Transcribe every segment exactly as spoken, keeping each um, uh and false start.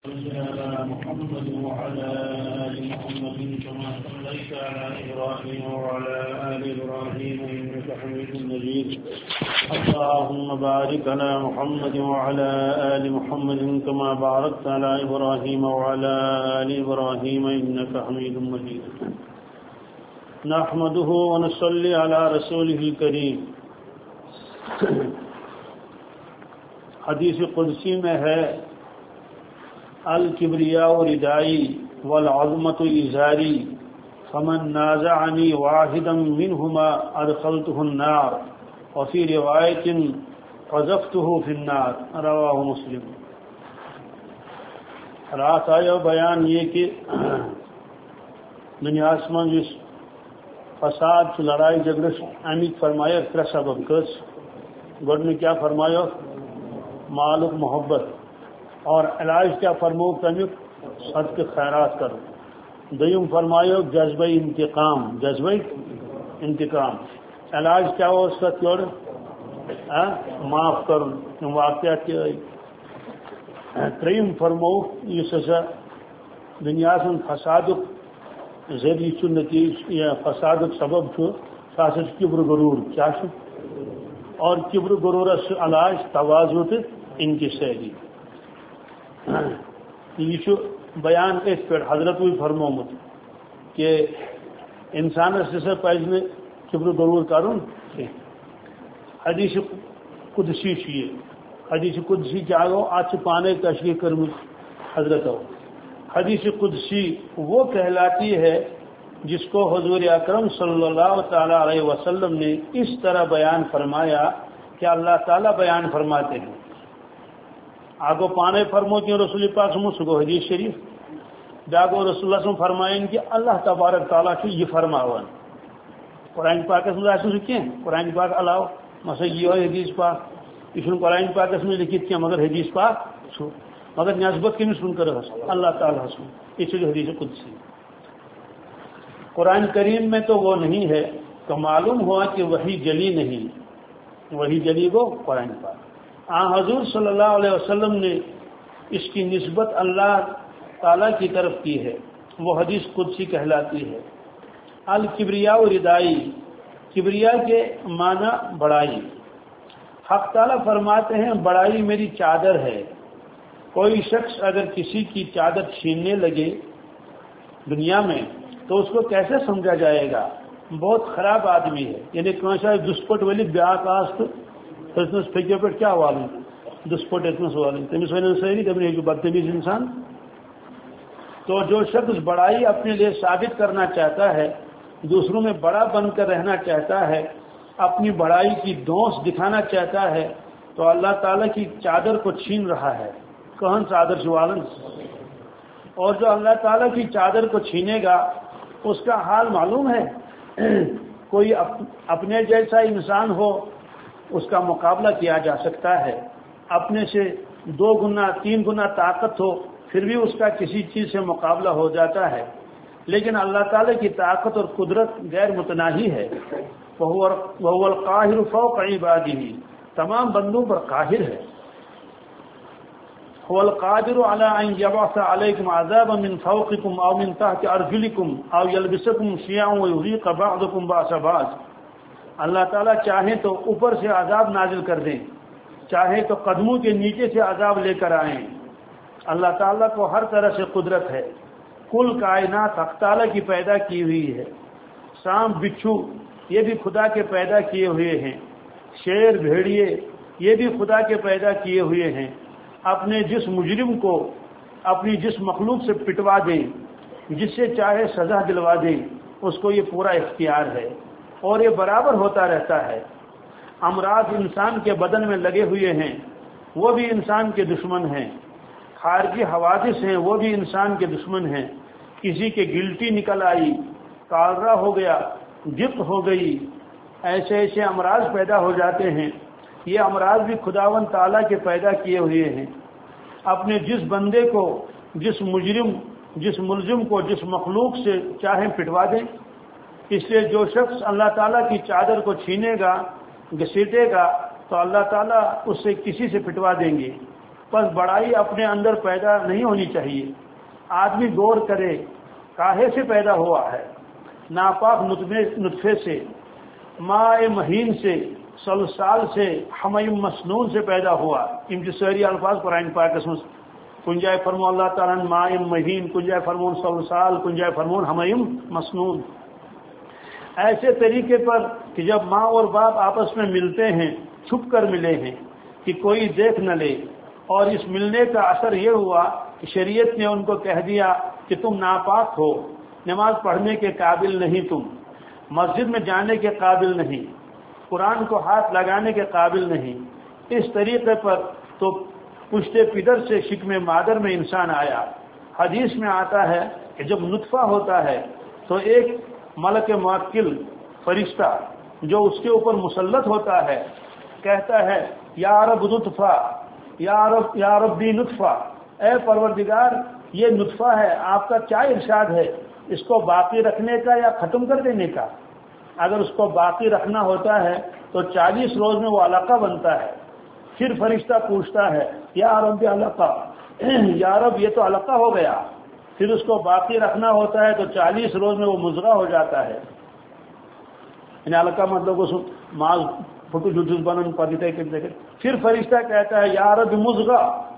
على محمد وعلى آل محمد كما صليت على إبراهيم وعلى آل إبراهيم إنك حميد مجيد. اللهم بارك على محمد وعلى آل محمد كما باركت على إبراهيم وعلى آل إبراهيم إنك حميد مجيد. نحمده ونصلي على رسوله الكريم. حدیث قدسی میں ہے الکبریاء ردائی والعظمت ازاری فمن نازعنی واحدا منہما ادخلته النار وفی روایت قذفته فی النار رواہ مسلم. رات آیا بیان یہ کہ دنیا من اس فساد لڑائی جھگڑے امیک فرمایا ترے سبب کس گوڈ میں کیا فرمایا معلوم محبت اور علاج کیا فرمو تمیک صدق خیرات کرو. دیم فرمایا جذبہ انتقام جذبہ انتقام علاج کیا ہو اس کا کیوں معاف کرو واقعات. تریم فرمو اس دنیا سن فساد ذریعہ نتیج یا فساد سبب سا کبر غرور کیا اور کبر غرورس علاج توازو تو انکساری. یہ بیان اس پہ حضرت بھی فرمومت کہ انسانس ہسا پزِ نہ کبر غرور کرن. حدیث قدسی یہ حدیث قدسی کیا گو ات پانے تشریح کرم حضرت. حدیث قدسی وہ کہلاتی ہے جس کو حضور اکرم صلی اللہ تعالی علیہ وسلم نے اس طرح بیان فرمایا کہ اللہ تعالیٰ بیان فرماتے ہیں. آگو پانے فرموتی رسول پاک سمو سگو حدیث شریف داگو رسول اللہ سم فرمائیں کہ اللہ تبارک تعالیٰ کی یہ فرماوان قرآن پاک اس میں ایسے کیا قرآن پاک علاوہ مثلا یہ ہوئی حدیث پاک اس میں قرآن پاک اس میں لکھت کیا مگر حدیث پاک چھو مگر نسبت کی سن کر اللہ تعالیٰ حسن اس لیے حدیث قدسی. قرآن کریم میں تو وہ نہیں ہے تو معلوم ہوا کہ وہی جلی نہیں وہی جلی وہ قرآن پاک. آ حضور صلی اللہ علیہ وسلم نے اس کی نسبت اللہ تعالیٰ کی طرف کی ہے وہ حدیث قدسی کہلاتی ہے. الکبریاء ردائی کبریا کے معنی بڑائی. حق تعالیٰ فرماتے ہیں بڑائی میری چادر ہے. کوئی شخص اگر کسی کی چادر چھیننے لگے دنیا میں تو اس کو کیسے سمجھا جائے گا بہت خراب آدمی ہے. یعنی کون سا دسپٹ والی بیاہ کاست فکر پہ کیا والن دسپٹ اتنس والن تمس ون ساری دپن یہ بدتمیز انسان. تو جو شخص بڑائی اپنے لیے ثابت کرنا چاہتا ہے دوسروں میں بڑا بن کر رہنا چاہتا ہے اپنی بڑائی کی دونس دکھانا چاہتا ہے تو اللہ تعالیٰ کی چادر کو چھین رہا ہے. کہن چادر سے والن اور جو اللہ تعالیٰ کی چادر کو چھینے گا اس کا حال معلوم ہے. کوئی اپنے جیسا انسان ہو اس کا مقابلہ کیا جا سکتا ہے. اپنے سے دو گنا تین گنا طاقت ہو پھر بھی اس کا کسی چیز سے مقابلہ ہو جاتا ہے. لیکن اللہ تعالیٰ کی طاقت اور قدرت غیر متناہی ہے. وَهُوَ الْقَاهِرُ فَوْقَ عِبَادِهِ تمام بندوں پر قاہر ہے. هُوَ الْقَادِرُ عَلَىٰ أَن يَبْعَثَ عَلَيْكُمْ عَذَابًا مِّن فَوْقِكُمْ أَوْ مِن تَحْتِ أَرْجُلِكُمْ أَوْ يَلْبِسَكُمْ شِيَعًا وَيُذِيقَ بَعْضَكُمْ بَأْسَ بَعْضٍ. اللہ تعالیٰ چاہیں تو اوپر سے عذاب نازل کر دیں چاہے تو قدموں کے نیچے سے عذاب لے کر آئیں. اللہ تعالیٰ کو ہر طرح سے قدرت ہے. کل کائنات حق تعالیٰ کی پیدا کی ہوئی ہے. سانپ بچھو یہ بھی خدا کے پیدا کیے ہوئے ہیں. شیر بھیڑیے یہ بھی خدا کے پیدا کیے ہوئے ہیں. اپنے جس مجرم کو اپنی جس مخلوق سے پٹوا دیں جس سے چاہے سزا دلوا دیں اس کو یہ پورا اختیار ہے اور یہ برابر ہوتا رہتا ہے. امراض انسان کے بدن میں لگے ہوئے ہیں وہ بھی انسان کے دشمن ہیں. خارجی حوادث ہیں وہ بھی انسان کے دشمن ہیں. کسی کے گلٹی نکل آئی کالرا ہو گیا جت ہو گئی ایسے ایسے امراض پیدا ہو جاتے ہیں. یہ امراض بھی خداوند تعالیٰ کے پیدا کیے ہوئے ہیں. اپنے جس بندے کو جس مجرم جس ملزم کو جس مخلوق سے چاہیں پٹوا دیں. اس لیے جو شخص اللہ تعالیٰ کی چادر کو چھینے گا گھسیٹے گا تو اللہ تعالیٰ اس سے کسی سے پٹوا دیں گے. بس بڑائی اپنے اندر پیدا نہیں ہونی چاہیے. آدمی غور کرے کاہے سے پیدا ہوا ہے, ناپاک نطفے سے, ماء مہین سے, سلسال سے, حمیم مسنون سے پیدا ہوا. ان کے ساری الفاظ قرآن پاک میں کنجائے فرمو اللہ تعالیٰ ماء مہین, کنجائے فرمون سلسال, کنجائے فرمون حمیم مسنون. ایسے طریقے پر کہ جب ماں اور باپ آپس میں ملتے ہیں چھپ کر ملے ہیں کہ کوئی دیکھ نہ لے, اور اس ملنے کا اثر یہ ہوا کہ شریعت نے ان کو کہہ دیا کہ تم ناپاک ہو, نماز پڑھنے کے قابل نہیں, تم مسجد میں جانے کے قابل نہیں, قرآن کو ہاتھ لگانے کے قابل نہیں. اس طریقے پر تو پشتے پدر سے شکم مادر میں انسان آیا. حدیث میں آتا ہے کہ جب نطفہ ہوتا ہے تو ایک ملک موکل فرشتہ جو اس کے اوپر مسلط ہوتا ہے کہتا ہے یا رب نطفہ, یا رب یا ربی نطفہ, اے پروردگار یہ نطفہ ہے, آپ کا کیا ارشاد ہے, اس کو باقی رکھنے کا یا ختم کر دینے کا؟ اگر اس کو باقی رکھنا ہوتا ہے تو چالیس روز میں وہ علقہ بنتا ہے. پھر فرشتہ پوچھتا ہے یا رب علقہ, یا رب یہ تو علقہ ہو گیا. پھر اس کو باقی رکھنا ہوتا ہے تو چالیس روز میں وہ مضغہ ہو جاتا ہے. یعنی علقہ مطلب اس ماز فٹو جٹس بنن پڑتے ہیں. پھر فرشتہ کہتا ہے یا رب مضغہ,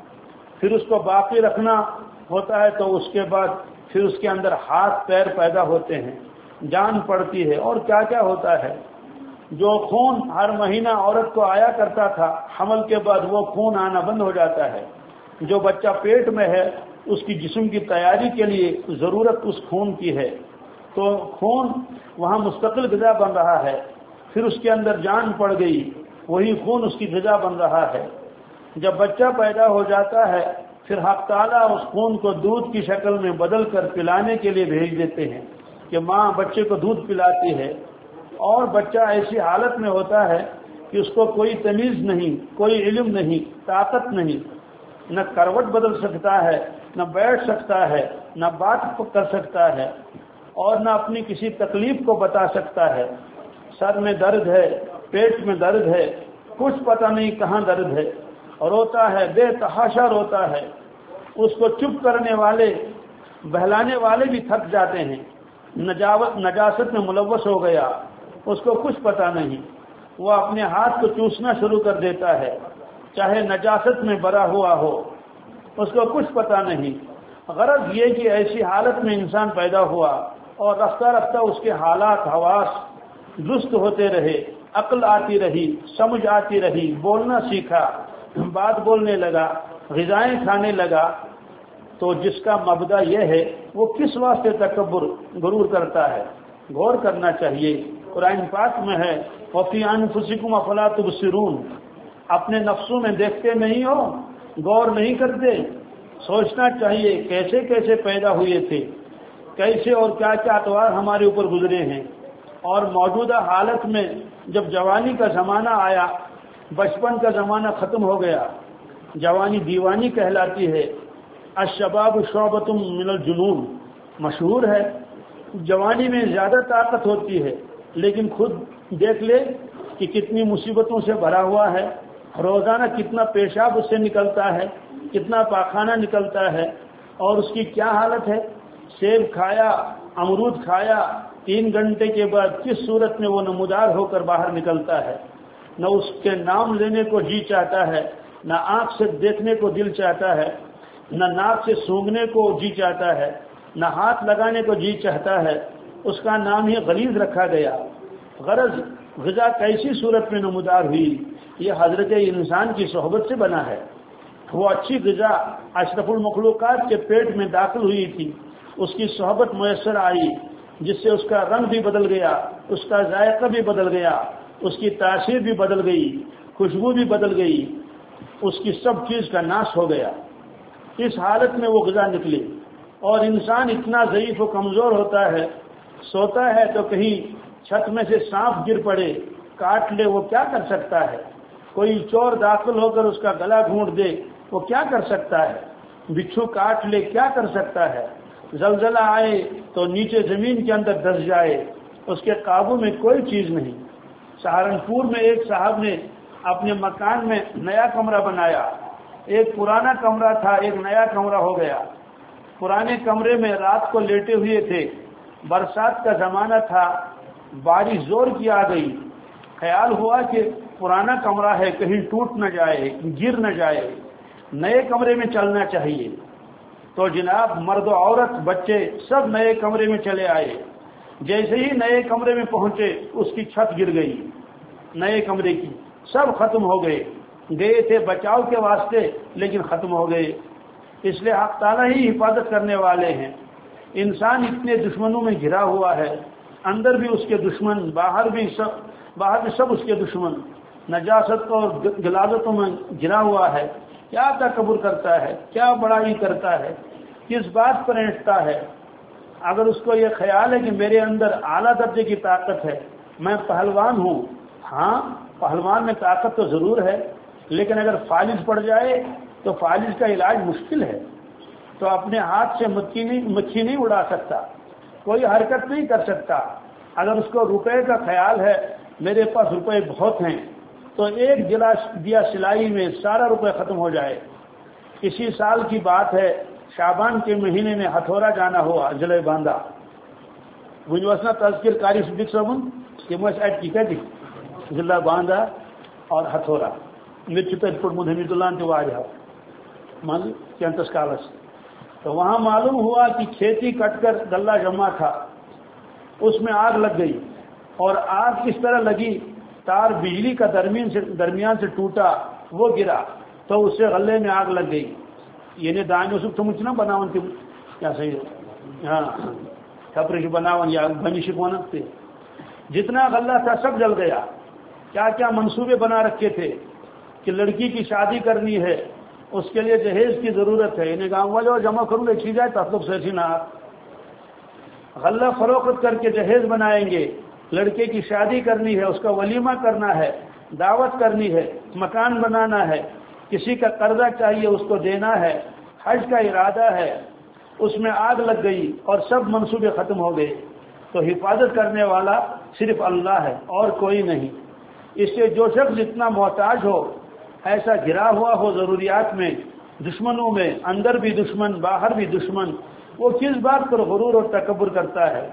پھر اس کو باقی رکھنا ہوتا ہے تو اس کے بعد پھر اس کے اندر ہاتھ پیر پیدا ہوتے ہیں, جان پڑتی ہے, اور کیا کیا ہوتا ہے. جو خون ہر مہینہ عورت کو آیا کرتا تھا حمل کے بعد وہ خون آنا بند ہو جاتا ہے. جو بچہ پیٹ میں ہے اس کی جسم کی تیاری کے لیے ضرورت اس خون کی ہے, تو خون وہاں مستقل غذا بن رہا ہے. پھر اس کے اندر جان پڑ گئی, وہی خون اس کی غذا بن رہا ہے. جب بچہ پیدا ہو جاتا ہے پھر حق تعالیٰ اس خون کو دودھ کی شکل میں بدل کر پلانے کے لیے بھیج دیتے ہیں کہ ماں بچے کو دودھ پلاتی ہے, اور بچہ ایسی حالت میں ہوتا ہے کہ اس کو کوئی تمیز نہیں, کوئی علم نہیں, طاقت نہیں, نہ کروٹ بدل سکتا ہے, نہ بیٹھ سکتا ہے, نہ بات کر سکتا ہے, اور نہ اپنی کسی تکلیف کو بتا سکتا ہے. سر میں درد ہے, پیٹ میں درد ہے, کچھ پتہ نہیں کہاں درد ہے, روتا ہے, بے تحاشا روتا ہے. اس کو چپ کرنے والے بہلانے والے بھی تھک جاتے ہیں. نجاوت نجاست میں ملوث ہو گیا, اس کو کچھ پتہ نہیں, وہ اپنے ہاتھ کو چوسنا شروع کر دیتا ہے چاہے نجاست میں بھرا ہوا ہو, اس کو کچھ پتہ نہیں. غرض یہ کہ ایسی حالت میں انسان پیدا ہوا اور رفتہ رفتہ اس کے حالات حواس درست ہوتے رہے, عقل آتی رہی, سمجھ آتی رہی, بولنا سیکھا, بات بولنے لگا, غذائیں کھانے لگا. تو جس کا مبدا یہ ہے وہ کس واسطے تکبر غرور کرتا ہے, غور کرنا چاہیے. قرآن پاک میں ہے وفی انفسکم افلا تبصرون, اپنے نفسوں میں دیکھتے نہیں ہو, غور نہیں کرتے. سوچنا چاہیے کیسے کیسے پیدا ہوئے تھے, کیسے اور کیا کیا اتوار ہمارے اوپر گزرے ہیں, اور موجودہ حالت میں جب جوانی کا زمانہ آیا, بچپن کا زمانہ ختم ہو گیا, جوانی دیوانی کہلاتی ہے. الشباب شعبۃ من الجنون مشہور ہے. جوانی میں زیادہ طاقت ہوتی ہے, لیکن خود دیکھ لے کہ کتنی مصیبتوں سے بھرا ہوا ہے. روزانہ کتنا پیشاب اس سے نکلتا ہے, کتنا پاخانہ نکلتا ہے, اور اس کی کیا حالت ہے. سیب کھایا, امرود کھایا, تین گھنٹے کے بعد کس صورت میں وہ نمودار ہو کر باہر نکلتا ہے. نہ اس کے نام لینے کو جی چاہتا ہے, نہ آنکھ سے دیکھنے کو دل چاہتا ہے, نہ ناک سے سونگھنے کو جی چاہتا ہے, نہ ہاتھ لگانے کو جی چاہتا ہے. اس کا نام ہی غلیظ رکھا گیا. غرض غذا کیسی صورت میں نمودار ہوئی, یہ حضرت انسان کی صحبت سے بنا ہے. وہ اچھی غذا اشرف المخلوقات کے پیٹ میں داخل ہوئی تھی, اس کی صحبت میسر آئی, جس سے اس کا رنگ بھی بدل گیا, اس کا ذائقہ بھی بدل گیا, اس کی تاثیر بھی بدل گئی, خوشبو بھی بدل گئی, اس کی سب چیز کا ناش ہو گیا. اس حالت میں وہ غذا نکلی. اور انسان اتنا ضعیف و کمزور ہوتا ہے, سوتا ہے تو کہیں چھت میں سے سانپ گر پڑے, کاٹ لے, وہ کیا کر سکتا ہے. کوئی چور داخل ہو کر اس کا گلا گھونٹ دے, وہ کیا کر سکتا ہے. بچھو کاٹ لے, کیا کر سکتا ہے. زلزلہ آئے تو نیچے زمین کے اندر دس جائے, اس کے قابو میں کوئی چیز نہیں. سہارنپور میں ایک صاحب نے اپنے مکان میں نیا کمرہ بنایا, ایک پرانا کمرہ تھا، ایک نیا کمرہ ہو گیا. پرانے کمرے میں رات کو لیٹے ہوئے تھے، برسات کا زمانہ تھا، بارش زور کی آ گئی. خیال ہوا کہ پرانا کمرہ ہے، کہیں ٹوٹ نہ جائے، گر نہ جائے، نئے کمرے میں چلنا چاہیے. تو جناب مرد و عورت بچے سب نئے کمرے میں چلے آئے. جیسے ہی نئے کمرے میں پہنچے اس کی چھت گر گئی، نئے کمرے کی، سب ختم ہو گئے. گئے تھے بچاؤ کے واسطے لیکن ختم ہو گئے. اس لیے حق تعالیٰ ہی حفاظت کرنے والے ہیں. انسان اتنے دشمنوں میں گھرا ہوا ہے، اندر بھی اس کے دشمن، باہر بھی سب باہر بھی سب اس کے دشمن، نجاست اور غلاظتوں میں گھرا ہوا ہے. کیا تکبر کرتا ہے، کیا بڑائی کرتا ہے، کس بات پر اینٹتا ہے. اگر اس کو یہ خیال ہے کہ میرے اندر اعلیٰ درجے کی طاقت ہے، میں پہلوان ہوں، ہاں پہلوان میں طاقت تو ضرور ہے، لیکن اگر فالج پڑ جائے تو فالج کا علاج مشکل ہے. تو اپنے ہاتھ سے مکھی نہیں مکھی نہیں اڑا سکتا، کوئی حرکت نہیں کر سکتا. اگر اس کو روپے کا خیال ہے، میرے پاس روپے بہت ہیں، تو ایک جلا دیا سلائی میں سارا روپے ختم ہو جائے. اسی سال کی بات ہے، شعبان کے مہینے میں ہتھورا جانا ہوا ضلع باندھا. ونوسنا تذکر کاری صدیق صاحب کہ میں ایڈ کی کہتی ضلع باندھا اور ہتھورا مت پٹ مد حمید اللہ کے واجہ مان کینتس کالس. تو وہاں معلوم ہوا کہ کھیتی کٹ کر غلہ جمع تھا، اس میں آگ لگ گئی. اور آگ کس طرح لگی، تار بجلی کا درمیان سے درمیان سے ٹوٹا، وہ گرا تو اس سے غلے میں آگ لگ گئی. یعنی دانوں سے تم اتنا بناون تم کیا صحیح ہاں کپڑے بناون یا بنی شکوان تھے. جتنا غلہ تھا سب جل گیا. کیا کیا منصوبے بنا رکھے تھے کہ لڑکی کی شادی کرنی ہے، اس کے لیے جہیز کی ضرورت ہے، انہیں گاؤں والے اور جمع کروں لکھی جائے تب سے نہ غلہ فروخت کر کے جہیز بنائیں گے. لڑکے کی شادی کرنی ہے، اس کا ولیمہ کرنا ہے، دعوت کرنی ہے، مکان بنانا ہے، کسی کا قرضہ چاہیے اس کو دینا ہے، حج کا ارادہ ہے. اس میں آگ لگ گئی اور سب منصوبے ختم ہو گئے. تو حفاظت کرنے والا صرف اللہ ہے اور کوئی نہیں. اس سے جو شخص جتنا محتاج ہو، ایسا گھرا ہوا ہو ضروریات میں، دشمنوں میں، اندر بھی دشمن باہر بھی دشمن، وہ کس بات پر غرور اور تکبر کرتا ہے.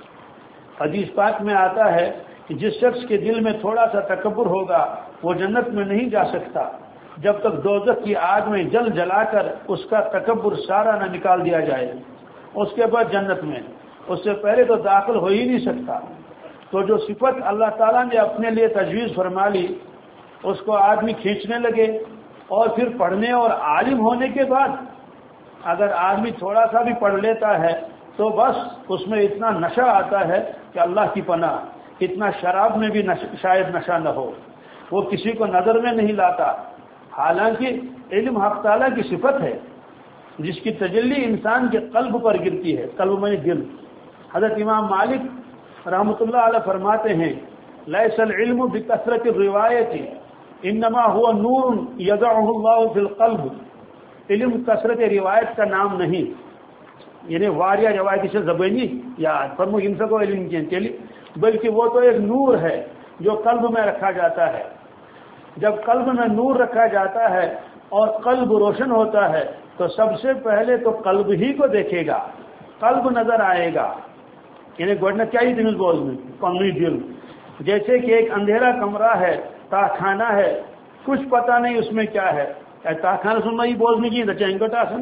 حدیث پاک میں آتا ہے کہ جس شخص کے دل میں تھوڑا سا تکبر ہوگا وہ جنت میں نہیں جا سکتا جب تک دوزخ کی آگ میں جل جلا کر اس کا تکبر سارا نہ نکال دیا جائے. اس کے بعد جنت میں، اس سے پہلے تو داخل ہو ہی نہیں سکتا. تو جو صفت اللہ تعالیٰ نے اپنے لیے تجویز فرما لی، اس کو آدمی کھینچنے لگے. اور پھر پڑھنے اور عالم ہونے کے بعد اگر آدمی تھوڑا سا بھی پڑھ لیتا ہے تو بس اس میں اتنا نشہ آتا ہے کہ اللہ کی پناہ، اتنا شراب میں بھی نش... شاید نشہ نہ ہو، وہ کسی کو نظر میں نہیں لاتا. حالانکہ علم حق تعالیٰ کی صفت ہے جس کی تجلی انسان کے قلب پر گرتی ہے، قلب میں دل. حضرت امام مالک رحمۃ اللہ علیہ فرماتے ہیں لیس العلم بکثرت الروایت انما هو نور یضعه اللہ فی القلب. علم کثرت روایت کا نام نہیں، یعنی واریہ روایت سے زبانی یاد پر ان سے کو علم کی، بلکہ وہ تو ایک نور ہے جو قلب میں رکھا جاتا ہے. جب قلب میں نور رکھا جاتا ہے اور قلب روشن ہوتا ہے تو سب سے پہلے تو قلب ہی کو دیکھے گا، قلب نظر آئے گا. یعنی گوڑنا چاہیے دل بول میں پنگی دل. جیسے کہ ایک اندھیرا کمرہ ہے، تاخانہ ہے، کچھ پتہ نہیں اس میں کیا ہے. تاخانہ سننا ہی بولنے کی چینگٹاسن،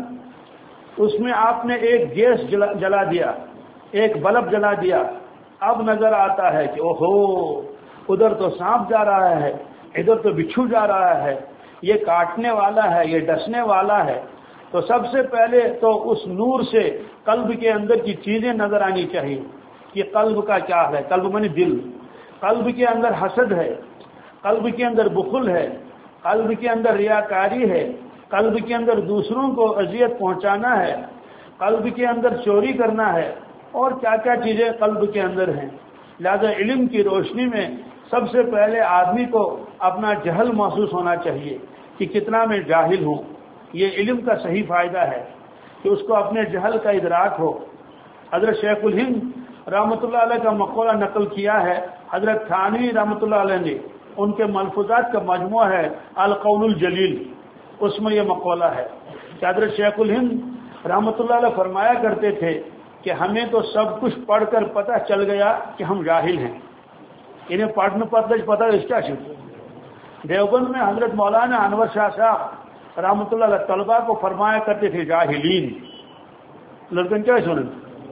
اس میں آپ نے ایک گیس جلا, جلا دیا، ایک بلب جلا دیا. اب نظر آتا ہے کہ اوہو ادھر تو سانپ جا رہا ہے، ادھر تو بچھو جا رہا ہے، یہ کاٹنے والا ہے، یہ ڈسنے والا ہے. تو سب سے پہلے تو اس نور سے قلب کے اندر کی چیزیں نظر آنی چاہیے کہ قلب کا کیا ہے. قلب میں دل، قلب کے اندر حسد ہے، قلب کے اندر بخل ہے، قلب کے اندر ریاکاری ہے، قلب کے اندر دوسروں کو اذیت پہنچانا ہے، قلب کے اندر چوری کرنا ہے، اور کیا کیا چیزیں قلب کے اندر ہیں. لہذا علم کی روشنی میں سب سے پہلے آدمی کو اپنا جہل محسوس ہونا چاہیے کہ کتنا میں جاہل ہوں. یہ علم کا صحیح فائدہ ہے کہ اس کو اپنے جہل کا ادراک ہو. حضرت شیخ الہند رحمۃ اللہ علیہ کا مقولہ نقل کیا ہے حضرت تھانوی رحمۃ اللہ علیہ نے. ان کے ملفوظات کا مجموعہ ہے القول الجلیل. اس میں یہ مقولہ ہے کہ حضرت شیخ الہند رحمۃ اللہ علیہ فرمایا کرتے تھے کہ ہمیں تو سب کچھ پڑھ کر پتہ چل گیا کہ ہم جاہل ہیں، انہیں پڑھنے پتہ پتہ اس کیا چیز۔ دیوبند میں حضرت مولانا انور شاہ صاحب رحمۃ اللہ علیہ طلباء کو فرمایا کرتے تھے جاہلین، لڑکن کیا سنیں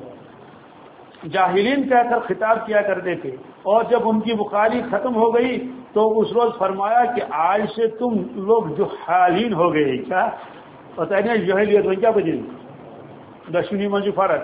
جاہلین کہہ کر خطاب کیا کرتے تھے، اور جب ان کی بخاری ختم ہو گئی تو اس روز فرمایا کہ آج سے تم لوگ جہالین ہو گئے۔ کیا پتہ نہیں جہلیت میں کیا بجے دشمنی میں جو فرق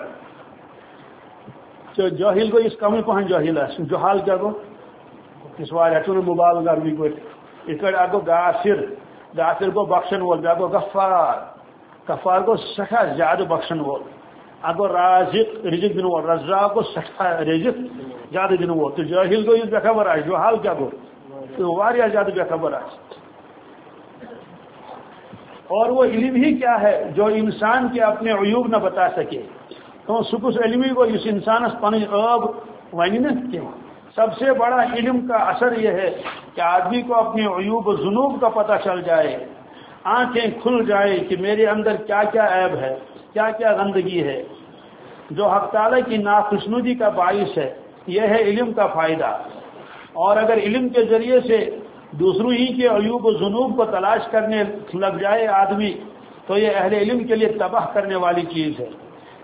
تو جاہل کو اس کمی پہن جاہل ہے، جہال کیا کو اس وار ہٹو نے مبالغہ کرنی کو اس کا آگو غافر، غافر کو بخشن وول، بیاگو غفار، غفار کو سٹھا زیادہ بخشن وول، اگو رازق رزق دن وول، رزاق کو سٹھا رزق زیادہ دن وول۔ تو جاہل کو یہ بے خبر ہے، جہال کیا کو تو واریا زیادہ بے خبر ہے۔ اور وہ علم ہی کیا ہے جو انسان کے اپنے عیوب نہ بتا سکے، تو سکس علمی کو اس انسان پن عیب ونی نا کیوں۔ سب سے بڑا علم کا اثر یہ ہے کہ آدمی کو اپنے عیوب و ذنوب کا پتہ چل جائے، آنکھیں کھل جائے کہ میرے اندر کیا کیا عیب ہے، کیا کیا گندگی ہے جو حق تعالی کی ناخشنودی کا باعث ہے۔ یہ ہے علم کا فائدہ۔ اور اگر علم کے ذریعے سے دوسروں ہی کے عیوب و ذنوب کو تلاش کرنے لگ جائے آدمی تو یہ اہل علم کے لیے تباہ کرنے والی چیز ہے،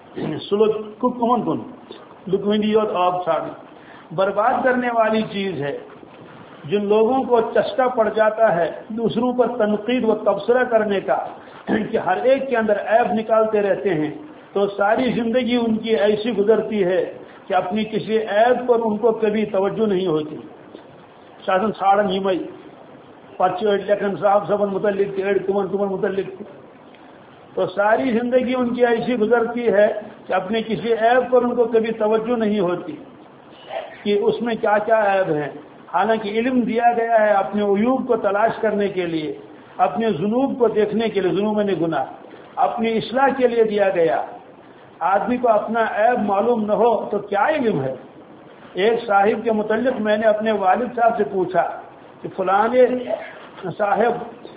کمن کن لکمنیت آب ساڑی برباد کرنے والی چیز ہے۔ جن لوگوں کو چسکا پڑ جاتا ہے دوسروں پر تنقید و تبصرہ کرنے کا کہ ہر ایک کے اندر عیب نکالتے رہتے ہیں، تو ساری زندگی ان کی ایسی گزرتی ہے کہ اپنی کسی عیب پر ان کو کبھی توجہ نہیں ہوتی۔ شاہن ساڑن یمئی پچ لکھن صاحب صاحب متعلق تھے، تمن تمن متعلق تھے، تو ساری زندگی ان کی ایسی گزرتی ہے کہ اپنے کسی عیب پر ان کو کبھی توجہ نہیں ہوتی کہ اس میں کیا کیا عیب ہیں۔ حالانکہ علم دیا گیا ہے اپنے عیوب کو تلاش کرنے کے لیے، اپنے ذنوب کو دیکھنے کے لیے، ذنوب میں گناہ اپنی اصلاح کے لیے دیا گیا۔ آدمی کو اپنا عیب معلوم نہ ہو تو کیا علم ہے۔ ایک صاحب کے متعلق میں نے اپنے والد صاحب سے پوچھا کہ فلانے صاحب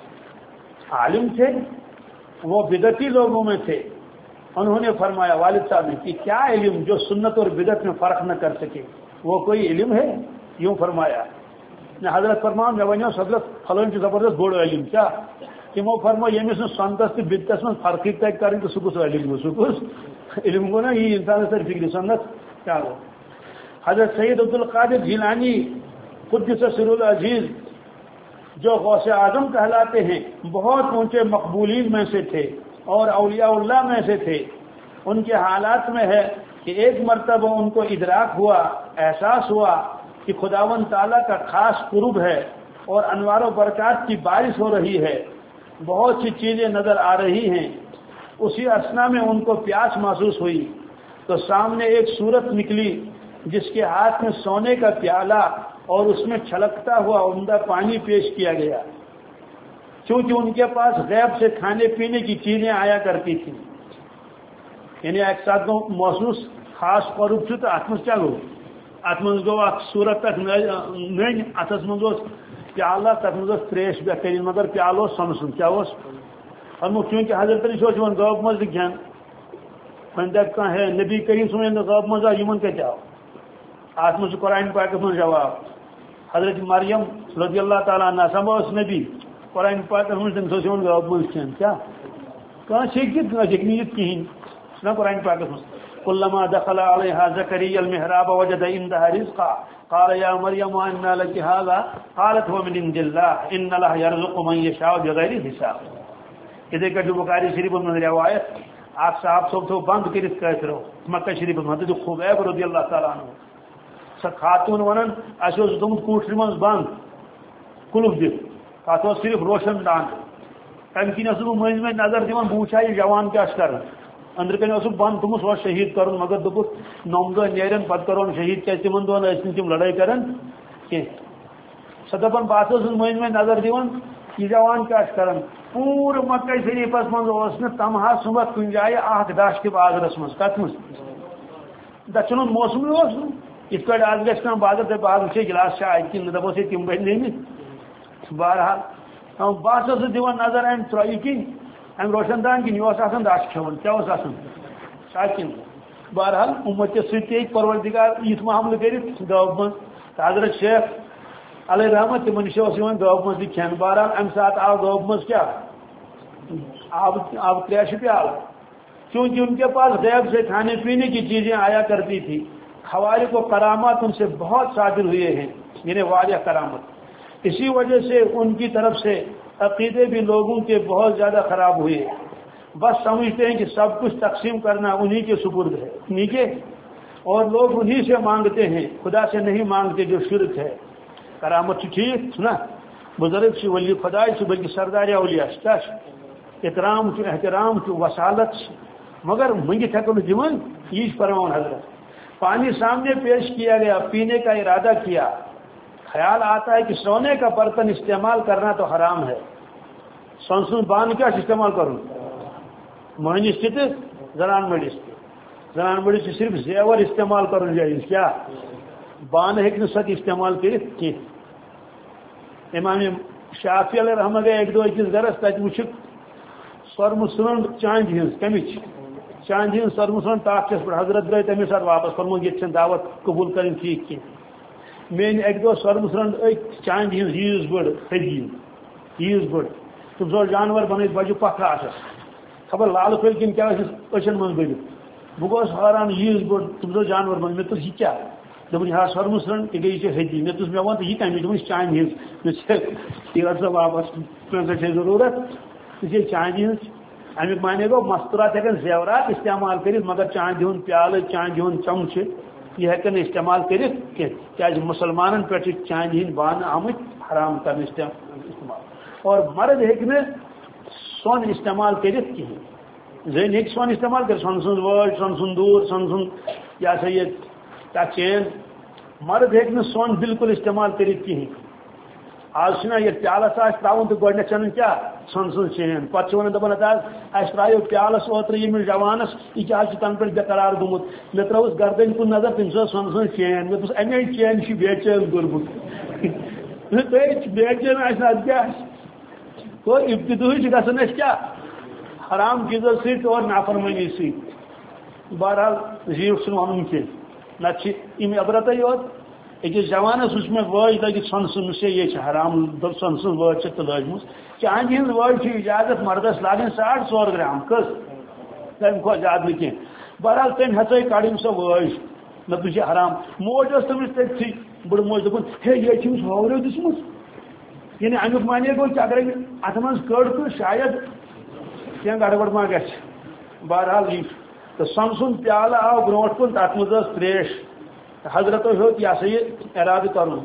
عالم تھے، وہ بدعتی لوگوں میں تھے، انہوں نے فرمایا والد صاحب نے کہ کیا علم جو سنت اور بدعت میں فرق نہ کر سکے، وہ کوئی علم ہے؟ یوں فرمایا حضرت فرمان میں ونیو حضرت فلان کی زبردست بوڑ علم کیا کہ وہ فرمو یمس نے سنتس تو بدعتس من فرق طے کریں تو سکس علم گو سکس علم گو نا یہ انسان سر فکر سنت کیا ہو۔ حضرت سید عبد القادر جیلانی قدس سر العزیز جو غوث اعظم کہلاتے ہیں، بہت اونچے مقبولین میں سے تھے اور اولیاء اللہ میں سے تھے۔ ان کے حالات میں ہے کہ ایک مرتبہ ان کو ادراک ہوا، احساس ہوا کہ خداوند تعالیٰ کا خاص قرب ہے اور انوار و برکات کی بارش ہو رہی ہے، بہت سی چیزیں نظر آ رہی ہیں۔ اسی اثنا میں ان کو پیاس محسوس ہوئی تو سامنے ایک صورت نکلی جس کے ہاتھ میں سونے کا پیالہ اور اس میں چھلکتا ہوا عمدہ پانی پیش کیا گیا۔ چونکہ ان کے پاس غیب سے کھانے پینے کی چیزیں آیا کرتی تھیں، یعنی ایک ساتھ کو محسوس خاص قرب چھو تو اتمس کیا گو اتمس گو اک صورت تک نن اتس من پیالہ تک من تریش بہترین مگر پیالو سمسن کیا فرمو چونکہ حضرت علی صاحب غب مز کھین وی دپ کھانا ہے نبی کریم صن غب مز آ ان کتہ آو ات من قرآن پاک من جواب حضرت مریم رضی اللہ تعالیٰ عنہ سمو اس نبی قرآن پاک من تم سن غب مز کھین کیا ہیکت ہیکنیت کہین نا قرآن پاک من كلما دخل عليها زكريا المحراب وجد عندها رزقا قال يا مريم أنى لك هذا قالت هو من عند الله إن الله يرزق من يشاء بغير حساب۔ اذا کہ جو بخاری شریف میں روایت آپ صاحب سب تو بند کرت کہتے رہو مکہ شریف میں حضرت خبیب رضی اللہ تعالیٰ عنہ سا خاتون ونن اسو تم کوٹر من بند کلف دت تک صرف روشن دان تم کن مز میں نظر دان بوچھا یہ جوان کیا کر اندر کن بند تمس وہ شہید کرن مگر دپک نوم دہ نیرن پتہ کرون شہید کیا تمن دون ٲسۍ تم لڑائی کران کی سا دپان بات مز میں نظر دان یہ جوان کیا کران پور مکہ شریفس من تمہا صبح کن جائے اخ داشت بازرس مز کت مز دچن موسم ات پہ آج گھس بازر دپ آج وچے گلاس چائے کن دپوس تم بن نمت بہرحال بہت دان نظر ام ترٛیہِ کِنۍ ام روشن دان کِنۍ یہِ اوس داش کھٮ۪وان کیٛاہ اوس آسان شاکِن بہرحال امتس سۭتۍ ہیٚکہِ پروردگار یِتھ معاملہٕ کٔرِتھ گٲو منٛز حضرت شیخ علیہ رحمت تمن نِش اوس یِوان گٲو منٛز تہِ کھٮ۪ن بہرحال امہِ ساتہٕ آو گٲو منٛز کیٛاہ آب آب تریشہِ پیالہٕ کیونکہ ان کے پاس غیب سے کھانے پینے کی چیزیں آیا کرتی تھی خوارق و کرامات ان سے بہت صادر ہوئے ہیں یعنی واضح کرامت اسی وجہ سے ان کی طرف سے عقیدے بھی لوگوں کے بہت زیادہ خراب ہوئے بس سمجھتے ہیں کہ سب کچھ تقسیم کرنا انہی کے سپرد ہے انہی کے اور لوگ انہی سے مانگتے ہیں خدا سے نہیں مانگتے جو شرک ہے کرامت ٹھیک نا بزرگ سے ولی خدا سے بلکہ سردار اولیاء کیا احترام کی احترام کی وسالت مگر منگت ہیکو دن یہ فرمان حضرت پانی سامنے پیش کیا گیا پینے کا ارادہ کیا خیال آتا ہے کہ سونے کا برتن استعمال کرنا تو حرام ہے سن سن بان کیا استعمال کروں مہنس تہ زنان مڑس تہ زنان مڑس صرف زیور استعمال کرن جائز کیا بان ہیکہ سک استعمال کرت کی امام شافعی علیہ رحمہ گئے ایک دو اکس گرس تت وچ سرم سرن چاند ہز کمچ چاند ہز سرم سرن تاخس پہ حضرت گئی تمے ساتھ واپس فرمو یہ دعوت قبول کریں ٹھیک کی مین ایک دو سرم سرن چاند ہز یز بڑ حجی یز بڑ تم سو جانور بنت بجو پکھ آس خبر لال پھل کن کیا اچھن من بنت بہ گوس حیران یز بڑ تم سو جانور بن مے تو یہ کیا دپن ہا سرم سرن یہ گئی حجی مے تو مے ون یہ کمی دپن چاند ہز یہ رٹ سا واپس پہ ضرورت یہ چاندی ہز امیک معنی گو مستورات ہیکن زیورات استعمال کرت مگر چاندی ہند پیالہ چاندی ہند چمچ یہ ہیکن استعمال کرت کیا مسلمان پہ چاندی ہند بان آمت حرام کرنے استعمال اور مرد ہیکن سون استعمال کرت کہین زن ہیک سون استعمال کر سون سن وج سون سن دور سون سن یہ سا یہ چین مرد ہیکن سون بالکل استعمال کرت کہین آج چھنا یہ پیالس آس تراؤن تو گۄڈنیٚتھ چنن کیا سن سن چین پتہ ونان دپان اس ترایو پیالس اوتر یمس جوانس یہ کیا تن پہ بےقرار گومت مے تروس گردن کن نظر تم سن سن چین مے دس امی چین بے چین گورمت بے چین آس اد کیا تو ابتدائی گھن اس کیا حرام چیزوں ست اور نافرمانی ست بہرحال زیوٹ سن ون کی نتہ عبرت یوت أکس جوانس وچ میں وج لگت سن سن سے یہ حرام دب سن سن وج تو لجم چاندی ہند وج اجازت مردس لاگن ساڑھ ژور گرام کس تمہ کھو زیادہ نہ کی بہرحال تم ہسا کڑم سو وج نہ تہ حرام موج اس تمس تھی بڑ موج دپن ہے یہ چھ ہوورو دسمت یعنی امیک معنی گو کہ اگر ات من کڑ تو شاید کیا گڑبڑ ما گژھِ بہرحال یہ تو سن سن پیالہ آو برونٹ کن تک مز تریش حضرت ہو یہ سا یہ ارادہ کروں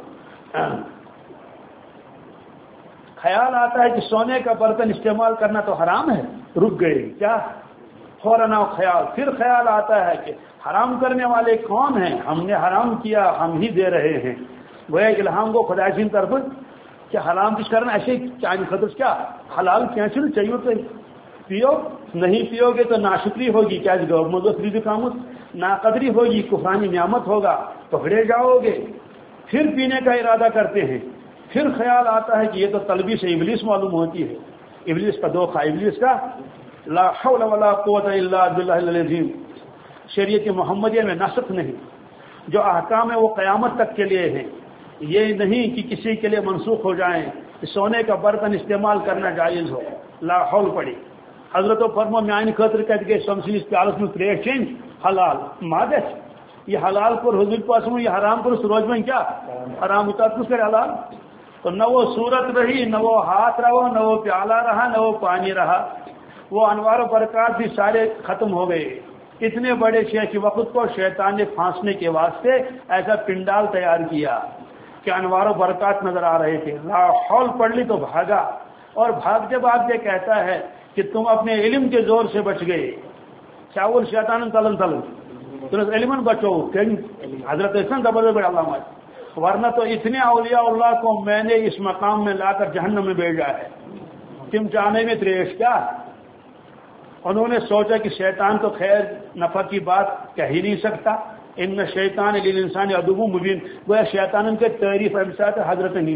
خیال آتا ہے کہ سونے کا برتن استعمال کرنا تو حرام ہے رک گئے کیا فوراً آؤ خیال پھر خیال آتا ہے کہ حرام کرنے والے کون ہیں ہم نے حرام کیا ہم ہی دے رہے ہیں گویا الہام کو خدا کی طرف کہ حرام کچھ کرنا ایسے چاند خطر کیا حلال کیا چل چاہیے تو پیو نہیں پیو گے تو ناشکری ہوگی کیا گوری دکھامت ناقدری ہوگی کفرانی نعمت ہوگا پکڑے جاؤ گے پھر پینے کا ارادہ کرتے ہیں پھر خیال آتا ہے کہ یہ تو طلبی سے ابلیس معلوم ہوتی ہے ابلیس کا دھوکہ ابلیس کا لا حول ولا قوت الا باللہ العظیم شریعت محمدیہ میں نسخ نہیں جو احکام ہے وہ قیامت تک کے لیے ہیں یہ نہیں کہ کسی کے لیے منسوخ ہو جائیں کہ سونے کا برتن استعمال کرنا جائز ہو لا حول پڑی حضرت و فرمو میان خطر کہتے کہ شمسی پیالس میں تریش چین حلال مادس یہ حلال کو حضور پاس میں یہ حرام کو سروج میں کیا حرام ہوتا کس کرے حلال تو نہ وہ صورت رہی نہ وہ ہاتھ رہا نہ وہ پیالہ رہا نہ وہ پانی رہا وہ انوار و برکات بھی سارے ختم ہو گئے اتنے بڑے شیخ وقت کو شیطان نے پھانسنے کے واسطے ایسا پنڈال تیار کیا کہ انوار و برکات نظر آ رہے تھے لا حول پڑھ لی تو بھاگا اور بھاگتے بھاگتے کہتا ہے کہ تم اپنے علم کے زور سے بچ گئے چاول شیطان تلن تلن تم علم بچو حضرت حسن دبر بڑے علامہ ورنہ تو اتنے اولیاء اللہ کو میں نے اس مقام میں لا کر جہنم میں بھیجا ہے تم جانے میں تریش کیا انہوں نے سوچا کہ شیطان تو خیر نفع کی بات کہہ ہی نہیں سکتا ان شیطان للانسان عدو مبین گویا شیطان کے تعریف امسات حضرت نیم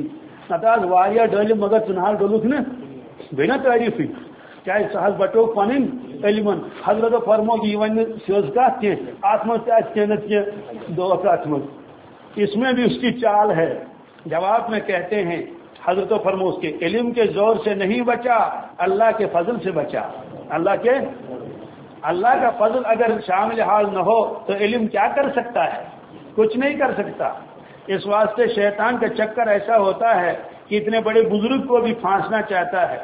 نتاز وایا ڈل مگر چنہال ڈولک نا بینا تعریفی چاہے سہل بٹو پن علمن حضرت فرمو یہ ون سیز کت کی ات مز کی دھوکہ ات مز اس میں بھی اس کی چال ہے. جواب میں کہتے ہیں حضرت فرمو اس کے علم کے زور سے نہیں بچا، اللہ کے فضل سے بچا. اللہ کے اللہ کا فضل اگر شامل حال نہ ہو تو علم کیا کر سکتا ہے؟ کچھ نہیں کر سکتا. اس واسطے شیطان کا چکر ایسا ہوتا ہے کہ اتنے بڑے بزرگ کو بھی پھانسنا چاہتا ہے.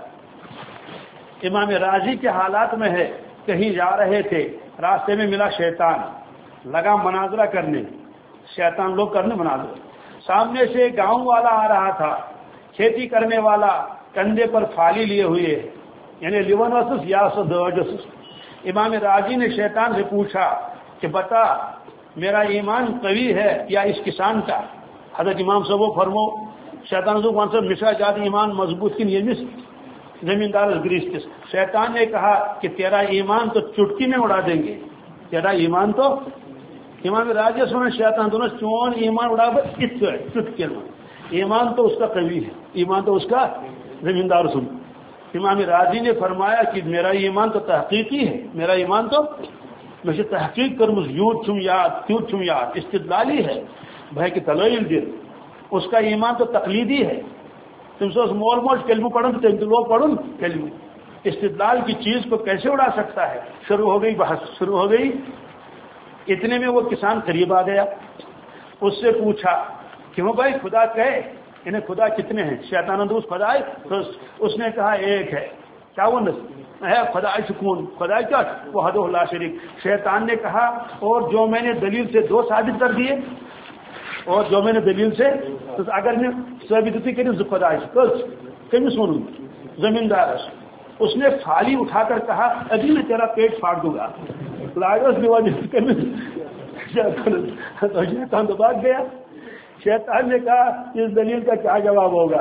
امام راضی کے حالات میں ہے، کہیں جا رہے تھے، راستے میں ملا شیطان، لگا مناظرہ کرنے. شیطان لوگ کرنے مناظرہ. سامنے سے گاؤں والا آ رہا تھا، کھیتی کرنے والا، کندھے پر پھالی لیے ہوئے، یعنی لیون وسس یا سو دوجس. امام راضی نے شیطان سے پوچھا کہ بتا میرا ایمان قوی ہے یا اس کسان کا؟ حضرت امام صاحب فرمو شیطان صاحب کون سا مشا جات ایمان مضبوط کن یہ زمیندار گریس. شیطان نے کہا کہ تیرا ایمان تو چٹکی میں اڑا دیں گے، تیرا ایمان تو امام راضی سن شیطان دونوں چون ایمان اڑا چٹکی میں. ایمان تو اس کا قوی ہے، ایمان تو اس کا زمیندار سن. امام راضی نے فرمایا کہ میرا ایمان تو تحقیقی ہے، میرا ایمان تو میں تحقیق کروں یوت چھم یاد کیوں چھم یاد استدلالی ہے بھائی کہ تلویل دل. اس کا ایمان تو تقلیدی ہے. تم سے مول موج کلمہ پڑھوں تو تم لوگ پڑھوں کلمہ. استدلال کی چیز کو کیسے اڑا سکتا ہے؟ شروع ہو گئی بحث، شروع ہو گئی. اتنے میں وہ کسان قریب آ گیا، اس سے پوچھا کیوں بھائی خدا کہے انہیں خدا کتنے ہیں؟ شیطان دوست خدا ہے. اس نے کہا ایک ہے. کیا وہ ہے؟ خدا سکون. خدا کیا؟ وحدہ لا شریک. شیطان نے کہا اور جو میں نے دلیل سے دو ثابت کر دیے، اور جو میں نے دلیل سے اگر میں ثابت کروں خدا کمی سنوں زمیندار. اس نے پھالی اٹھا کر کہا ابھی میں تیرا پیٹ پھاڑ دوں گا. شیطان تو بھاگ گیا. شیطان نے کہا اس دلیل کا کیا جواب ہوگا؟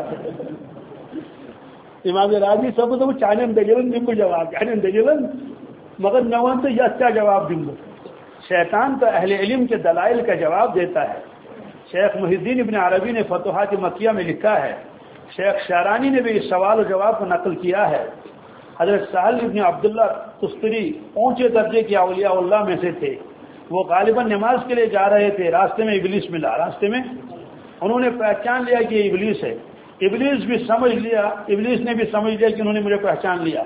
امام راضی سب تو چاہنے دلیل دیں گے جواب، چاہنے دلیل مگر نوان تو یہ کیا جواب دیں گے. شیطان تو اہل علم کے دلائل کا جواب دیتا ہے. شیخ محی الدین ابن عربی نے فتوحات مکیہ میں لکھا ہے، شیخ شارانی نے بھی اس سوال و جواب کو نقل کیا ہے. حضرت سہل ابن عبداللہ تستری اونچے درجے کے اولیاء اللہ میں سے تھے. وہ غالباً نماز کے لیے جا رہے تھے، راستے میں ابلیس ملا. راستے میں انہوں نے پہچان لیا کہ یہ ابلیس ہے. ابلیس بھی سمجھ لیا ابلیس نے بھی سمجھ لیا کہ انہوں نے مجھے پہچان لیا.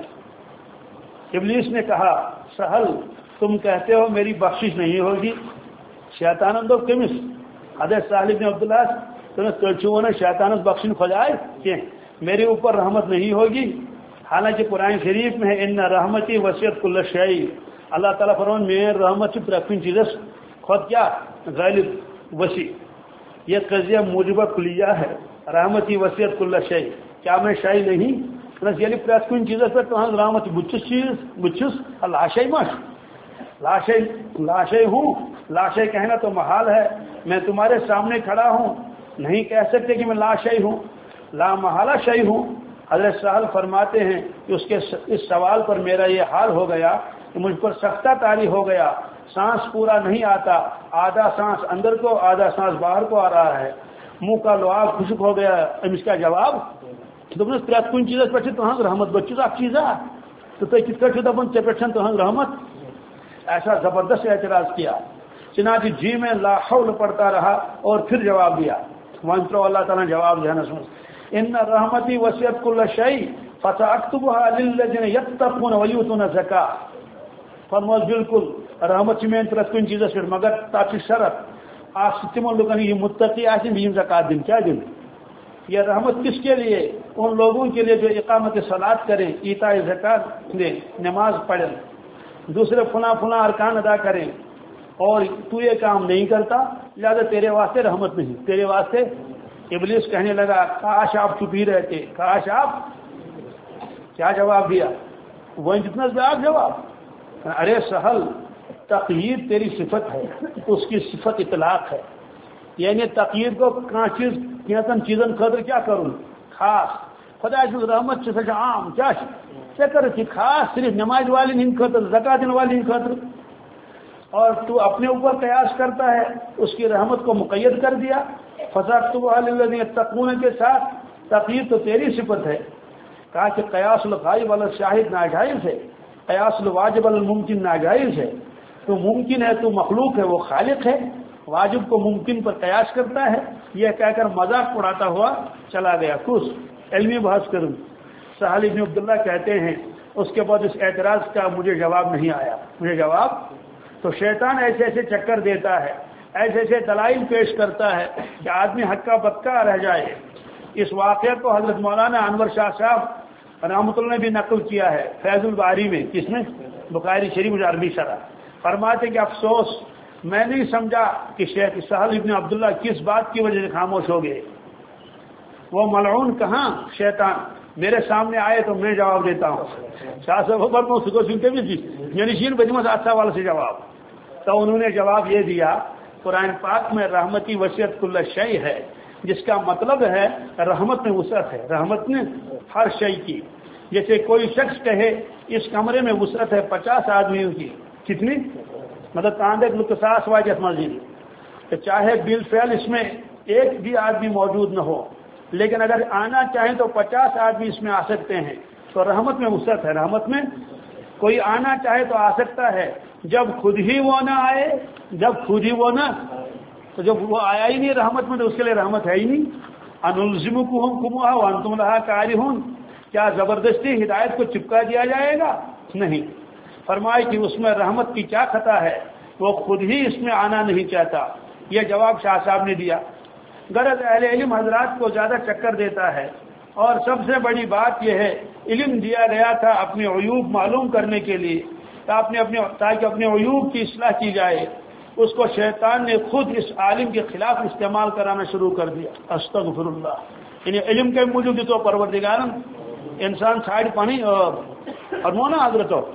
ابلیس نے کہا سہل تم کہتے ہو میری بخشش نہیں ہوگی. شیطان اندو کمس حضرت سہل ابن عبداللہ تمہیں کچھ شیطان بخشن خدائے کہ میرے اوپر رحمت نہیں ہوگی. حالانکہ قرآن شریف میں ہے ان رحمتی وسعت کل شیء. اللہ تعالیٰ فرمان میں رحمت سے پرکن چیزس خود کیا غالب وسیع. یہ قضیہ موجبہ کلیہ ہے. رحمتی وسعت کل شیء، کیا میں شاہی نہیں یعنی پرکن چیزس پر تو رحمت بچس چیز بچس لاشے مش لاشے لاشے ہوں. لاشے کہنا تو محال ہے. میں تمہارے سامنے کھڑا ہوں، نہیں کہہ سکتے کہ میں لاشے ہوں، لا محالہ شیء ہوں. حضرت سہل فرماتے ہیں کہ اس کے اس سوال پر میرا یہ حال ہو گیا کہ مجھ پر سختہ طاری ہو گیا. سانس پورا نہیں آتا، آدھا سانس اندر کو آدھا سانس باہر کو آ رہا ہے. منہ کا لعاب خشک ہو گیا. اب اس کا جواب دن پریت کن چیز پہ تہذ رحمت بچس اخ چیزا تو تھی کت پہ دپان ے پہ تہذ رحمت. ایسا زبردست اعتراض کیا. چنانچہ جی میں لا حول پڑھتا رہا اور پھر جواب دیا. ون ترو اللہ تعالیٰ نے جواب دیا ان رحمتی وسعت کل شیء فساکتبها للذین یتقون ویؤتون الزکاۃ. فرمایا بالکل رحمت میں پرت کن چیز پہ مگر تاکہ شرط آپ تمن لوگوں یہ متقی آسن بھی زکات دن. کیا دن؟ یہ رحمت کس کے لیے؟ ان لوگوں کے لیے جو اقامت صلاۃ کریں، ایتاء زکات دیں، نماز پڑھیں، دوسرے فلاں فلاں ارکان ادا کریں، اور تو یہ کام نہیں کرتا لہذا تیرے واسطے رحمت نہیں، تیرے واسطے. ابلیس کہنے لگا کاش آپ چپ ہی رہتے، کاش آپ. کیا جواب دیا؟ وہ جتنا زیادہ جواب ارے سہل تقیید تیری صفت ہے، اس کی صفت اطلاق ہے. یعنی تقیید کو کان چیز کیتن چیزن خاطر کیا کروں خاص خدا سن رحمت سے سچ عام کیا کیا کر کہ خاص صرف نماز والے ہند خاطر زکات دینے والے ہند خاطر. اور تو اپنے اوپر قیاس کرتا ہے، اس کی رحمت کو مقید کر دیا. فساکتبها للذین یتقون کے ساتھ तक़यीद तो तेरी सिफत है। कहा कि क़यासुल ग़ाइब अल शाहिद नाजायज़ है, क़यासुल वाजिब अल मुमकिन नाजायज़ है। तो मुमकिन है तो मखलूक है, वो खालिक है, वाजिब को मुमकिन पर कयास करता है। यह कहकर मजाक उड़ाता हुआ चला गया। खुश इल्मी बहस करूँ। सहल इब्न अब्दुल्लाह कहते हैं उसके बाद इस एतराज़ का मुझे जवाब नहीं आया। मुझे जवाब तो शैतान ऐसे ऐसे चक्कर देता है, ऐसे ऐसे दलाइल पेश करता है कि आदमी हक्का बक्का रह जाए। इस वाक़े को हज़रत मौलाना अनवर शाह साहब रहमतुल्लाह ने भी नकल किया है फैजुल बारी में। किसने? बुखारी शरीफ में अरबी शरह। फरमाते कि अफसोस मैं नहीं समझा कि शेख सहल इब्न अब्दुल्लाह किस बात की वजह से खामोश हो गए। वो मलऊन कहाँ शैतान मेरे सामने आए तो मैं जवाब देता हूँ। शाह साहब पर उसको सुनते भी थी यानी बजमत अच्छा वाले से जवाब। तो उन्होंने जवाब ये दिया कुरान पाक में रहमती वसीयत कुल्ल शै है, जिसका मतलब है रहमत में वसअत है, रहमत में हर शै की। जैसे कोई शख्स कहे इस कमरे में वसअत है पचास आदमियों की, कितनी मतलब कांदे लुकसास वाजत मस्जिद, तो चाहे बिल फैल इसमें एक भी आदमी मौजूद न हो, लेकिन अगर आना चाहें तो पचास आदमी इसमें आ सकते हैं। तो रहमत में वसअत है। रहमत में कोई आना चाहे तो आ सकता है, जब खुद ही वो ना आए, जब खुद ही वो ना, तो जब वो आया ही नहीं रहमत में तो उसके लिए रहमत है ही नहीं। अनुलजिमुकुमुहा व अंतुम लहा कारिहून, क्या जबरदस्ती हिदायत को चिपका दिया जाएगा? नहीं। फरमाए कि उसमें रहमत की क्या खता है, वो खुद ही इसमें आना नहीं चाहता। यह जवाब शाह साहब ने दिया। गरज अहले इल्म हजरात को ज्यादा चक्कर देता है, और सबसे बड़ी बात यह है इल्म दिया गया था अपने अयूब मालूम करने के लिए, ताकि अपने ताकि अपने अयूब की इस्लाह की जाए। उसको शैतान ने खुद इस आलिम के खिलाफ इस्तेमाल कराना शुरू कर दिया। अस्तगफिरुल्लाह। यानी इल्म के मूजूब तो परवरदिगार इंसान साइड पानी और मोना हजरत हो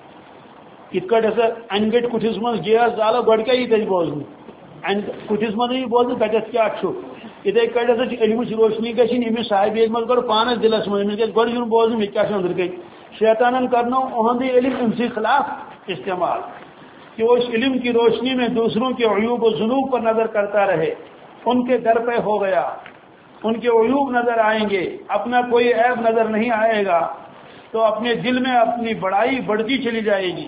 इतका अनगट कुठिस मज गेस जाला गोड क्या ये बोजन अन कुठिस मज बोजन कटस क्या इथे कट इल्मच रोशनी गई अमिस साहिब मज गो पानस दिलस मज गोड बोजन मे क्या अंदर गई शैतानन करनो उहद इल्म उनसे खिलाफ इस्तेमाल कि वो इस इल्म की रोशनी में दूसरों के अयूब और जुनूब पर नजर करता रहे। उनके दर पे हो गया, उनके अयूब नजर आएंगे, अपना कोई ऐब नजर नहीं आएगा, तो अपने दिल में अपनी बड़ाई बढ़ती चली जाएगी,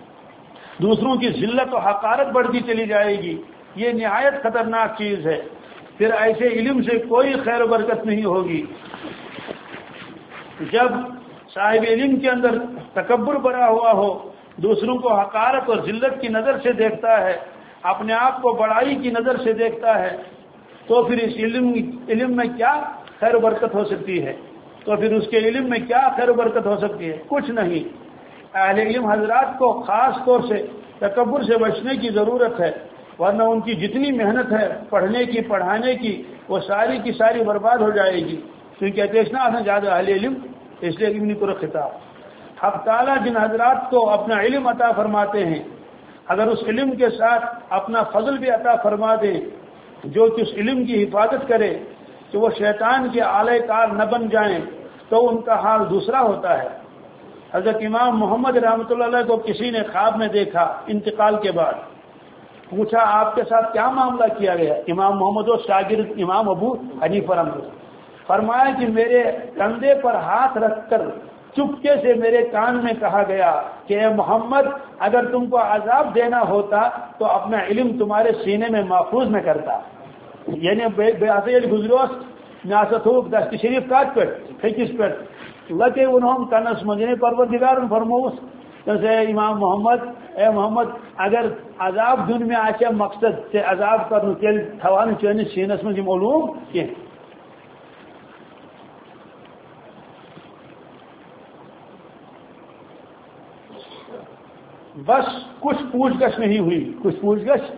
दूसरों की जिल्लत और हकारत बढ़ती चली जाएगी। ये निहायत खतरनाक चीज है। फिर ऐसे इल्म से कोई खैर बरकत नहीं होगी। जब साहिब इल्म के अंदर तकब्बुर भरा हुआ हो, दूसरों को हकारत और जिल्लत की नजर से देखता है, अपने आप को बड़ाई की नजर से देखता है, तो फिर इस इल्म इल्म में क्या खैर बरकत हो सकती है? तो फिर उसके इल्म में क्या खैर बरकत हो सकती है? कुछ नहीं। अहले इल्म हजरात को खास तौर से तकब्बुर से बचने की जरूरत है, वरना उनकी जितनी मेहनत है पढ़ने की पढ़ाने की वो सारी की सारी बर्बाद हो जाएगी। क्योंकि अतेशना आसान ज्यादा अहले इल्म, इसलिए इब्न कुर खिताब हक ताला जिन हजरात को अपना इल्म अता फरमाते हैं, अगर उस इल्म के साथ अपना फजल भी अता फरमा दे, जो कि उस इल्म की हिफाजत करे, कि वो शैतान के आले कार न बन जाएं, तो उनका हाल दूसरा होता है। हजरत इमाम मोहम्मद रहमतुल्लाह अलैह को किसी ने ख्वाब में देखा इंतकाल के बाद। पूछा आपके साथ क्या मामला किया गया? इमाम मोहम्मद और शागिर्द इमाम अबू हनीफा फरमाया कि मेरे कंधे पर हाथ रखकर चुपके से मेरे कान में कहा गया कि ए मोहम्मद, अगर तुमको अजाब देना होता तो अपना इल्म तुम्हारे सीने में महफूज न करता। यानी गुजरोस नासतूक दस्त शरीफ काट पे फेकिस पे लगे उन्होंने कनस मजने परवरदिगार फरमोस जैसे इमाम मोहम्मद, ए मोहम्मद, अगर अजाब दुन में आचे मकसद से अजाब कर तेल थवान चैनिस सीनस में मालूम कह बस कुछ पूछगछ नहीं हुई। कुछ पूछगछ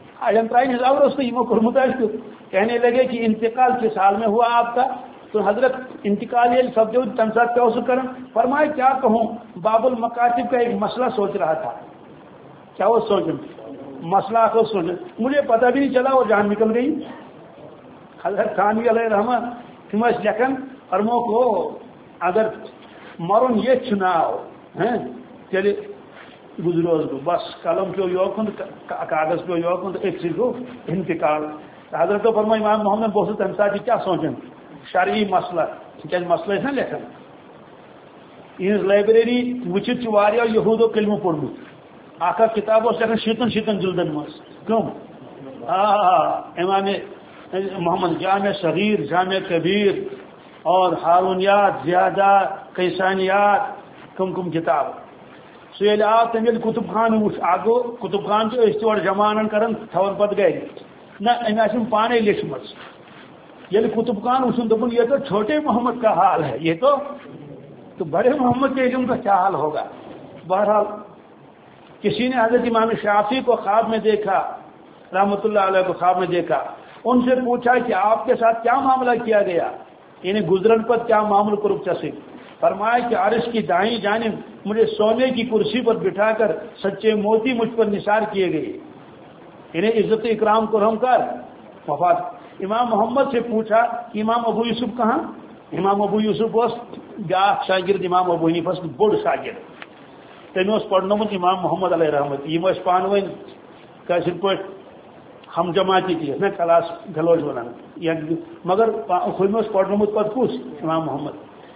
कहने लगे कि इंतकाल किस हाल में हुआ आपका? तो हजरत इंतकाल ये सब जो तनसा क्या करम फरमाए क्या कहूँ, बाबुल मकातिब का एक मसला सोच रहा था। क्या वो सोच मसला को सोच मुझे पता भी नहीं चला, वो जान निकल गई। हजरत खानवी अलैहिर्रहमत हिमस लखन फरमो को अगर मरुन ये चुनाव है चले गुजरोज गो बस कलम पे योकुन कागज पे योकुन एक चीज को इंतकाल। हजरत तो फरमा इमाम मोहम्मद बहुत तमसा की क्या सोचें شرعی مسئلہ کیا مسئلہ نا لکھان یہ لائبریری وچت یہود و کلمہ پورمت اخ کتاب لکھان شیتن شیتن جلدن مز کم آ امام محمد جامع صغیر جامع کبیر اور ہارونیات زیادہ کیسانیات کم کم کتاب سیل آو تم یل کتب خان وچ آگو کتب خان تو اس تور جمان کرن تھون پت گئے نہ ام پانے لکھمت یل کتب خان وچن دپن یہ تو چھوٹے محمد کا حال ہے یہ تو تو بڑے محمد کے علم کا کیا حال ہوگا. بہرحال کسی نے حضرت امام شافعی کو خواب میں دیکھا رحمۃ اللہ علیہ کو خواب میں دیکھا, ان سے پوچھا کہ آپ کے ساتھ کیا معاملہ کیا گیا, یعنی گزرن پر کیا معامل کو رک چسے. فرمایا کہ عرش کی دائیں جانب مجھے سونے کی کرسی پر بٹھا کر سچے موتی مجھ پر نثار کیے گئے, یعنی عزت اکرام کو ہم کر وفات. امام محمد سے پوچھا کہ امام ابو یوسف کہاں. امام ابو یوسف اس بیاکھ شاگرد امام ابو حنیفہ بوڑ شاگرد, تم پڑھنومت امام محمد علیہ رحمت. یہ پانوین قاصر پہ ہم جماعتی تھی نا کلاس گلوچ ونان, مگر ہم پڑھنومت پتہ کس امام محمد.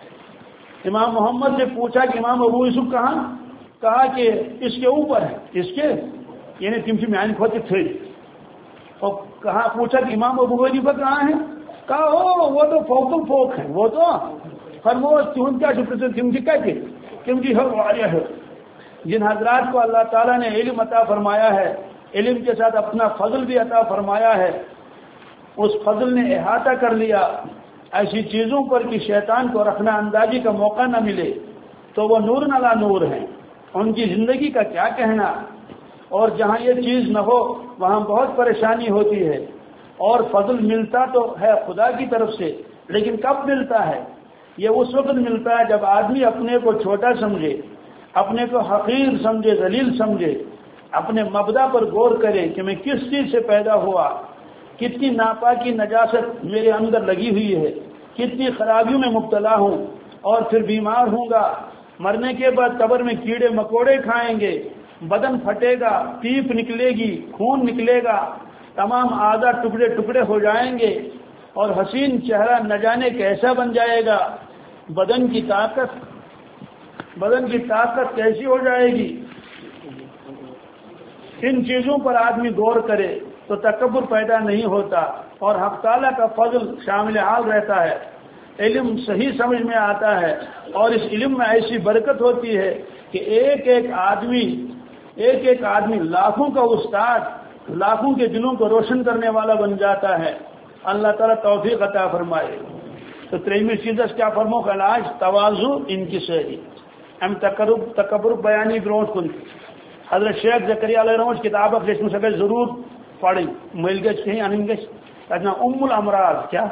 امام محمد نے پوچھا کہ امام ابو یوسف کہاں, کہا کہ اس کے اوپر ہے, اس کے یعنی تم سے میان کھوتے تھے. اور کہا پوچھا کہ امام ابو حنیفہ کہاں ہیں, کہا او وہ تو فوق فوق ہیں, وہ تو فرمو تم کیا تم کی کہتے تم کی ہے. جن حضرات کو اللہ تعالیٰ نے علم عطا فرمایا ہے, علم کے ساتھ اپنا فضل بھی عطا فرمایا ہے, اس فضل نے احاطہ کر لیا ایسی چیزوں پر کہ شیطان کو رکھنا اندازی کا موقع نہ ملے, تو وہ نور نلا نور ہیں. ان کی زندگی کا کیا کہنا, اور جہاں یہ چیز نہ ہو وہاں بہت پریشانی ہوتی ہے. اور فضل ملتا تو ہے خدا کی طرف سے, لیکن کب ملتا ہے, یہ اس وقت ملتا ہے جب آدمی اپنے کو چھوٹا سمجھے, اپنے کو حقیر سمجھے, ذلیل سمجھے, اپنے مبدا پر غور کرے کہ میں کس چیز سے پیدا ہوا, کتنی ناپاکی نجاست میرے اندر لگی ہوئی ہے, کتنی خرابیوں میں مبتلا ہوں, اور پھر بیمار ہوں گا. مرنے کے بعد قبر میں کیڑے مکوڑے کھائیں گے, بدن پھٹے گا, پیپ نکلے گی, خون نکلے گا, تمام اعضاء ٹکڑے ٹکڑے ہو جائیں گے, اور حسین چہرہ نہ جانے کیسا بن جائے گا. بدن کی طاقت بدن کی طاقت کیسی ہو جائے گی. ان چیزوں پر آدمی غور کرے تو تکبر پیدا نہیں ہوتا, اور حق تعالیٰ کا فضل شامل حال رہتا ہے. علم صحیح سمجھ میں آتا ہے, اور اس علم میں ایسی برکت ہوتی ہے کہ ایک ایک آدمی ایک ایک آدمی لاکھوں کا استاد, لاکھوں کے دلوں کو روشن کرنے والا بن جاتا ہے. اللہ تعالیٰ توفیق عطا فرمائے. تو تریمی چیز کیا فرمو کا علاج تواضع ان کی شہری ام تقرب تکبر بیانی گروٹ کن. حضرت شیخ زکریا علیہ رحمت کتاب لیکن سب ضرور پڑھی, مل گئی کہیں ان گئی اتنا ام الامراض, کیا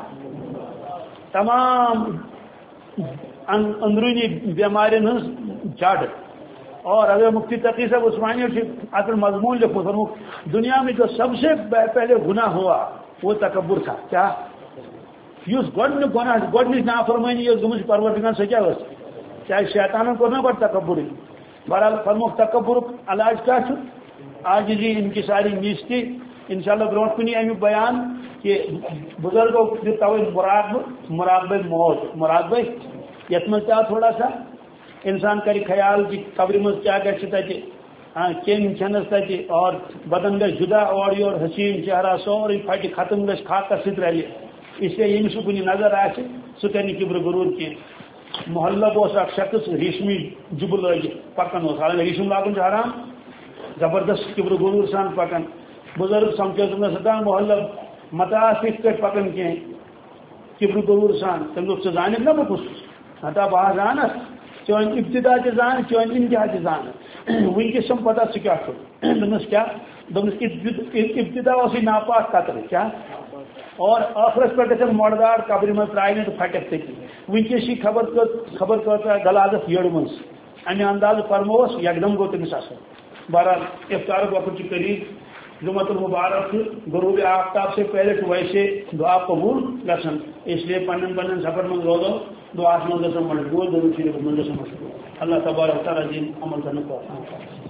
تمام اندرونی بیمارین جڑ. اور اگر مفتی تقی صاحب عثمانی اصل مضمون جو فرمو دنیا میں جو سب سے پہلے گناہ ہوا وہ تکبر تھا. کیا یس گۄڈنیُک گۄناہ گۄڈنِچ نافرمٲنی یۄس گٔمٕژ پروردگارن سۄ کیٛاہ ٲس, چاہے شیطانن کوٚر نا گۄڈٕ تکبرٕے. بہرحال فرموکھ تکبرُک علاج کیٛاہ چھُ, عاجزی انکساری نیستی. انشاءاللہ برونٛٹھ کُنی امیُک بیان کہ بزرگو دیُت توے مراقبہٕ مراقبہٕ موت مراقبہٕ یتھ منٛز تہِ آو تھوڑا سا انسان کرِ خیال کہ قبرِ منٛز کیٛاہ گژھِ تتہِ, ہاں کھٮ۪ن چھٮ۪نس تتہِ, اور بدن گژھِ جدا اورٕ یورٕ حسیٖن چہرہ سورُے پھٹہِ ختم گژھِ خاکس سۭتۍ رلہِ. اس لیے ییٚمِس کُنہِ نظر آسہِ سُہ کرِ نہٕ کِبرٕ غروٗر کینٛہہ. محلب اوس اکھ شخص ریشمی جُبہٕ لٲگِتھ پکان اوس, حالانکہِ ریشم لاگُن چھُ حرام, زبردست کِبرٕ غروٗر سان پکان. بزرگ سمکھیوس دوٚپنس سدان محلب متا آس یِتھ کٲٹھۍ پکان کینٛہہ کِبرٕ غروٗر سان. تٔمۍ دوٚپ ژٕ زانکھ نا بہٕ کُس چھُس, ہتا بہٕ ہا زانکھ, چٲنۍ ابتدا تہِ زانہٕ چٲنۍ انتہا تہِ زانہٕ, وٕنکیٚس چھَم پتہ ژٕ کیٛاہ چھُکھ. دوٚپنس کیٛاہ, دوٚپنس ابتدا اوسُے ناپاک قطرٕ, کیٛاہ, اور ٲخرس پٮ۪ٹھ گژھن مۄردار قبرِ منٛز ترٛاونہِ تہٕ پھٹٮ۪کھ تٔتی. وٕنکیٚس چھِ خبر خبر کۭژاہ غلازت یٔڑ منٛز. امہِ اندازٕ فرمووس یکدم گوٚو تٔمِس اثر. بہرحال افطارُک وقت چھُ قریب, جمعۃ المبارک چھُ, غروب آفتاب سے پہلے چھُ ویسے دعا قبول گژھان, اس لیے پنن پنن سفر منٛز روزو دعاس منٛز گژھو مشغوٗل, درود شریف منٛز گژھو مشغوٗل. اللہ تبارک تعالیٰ دِیِن عمل کرنُک توفیٖق.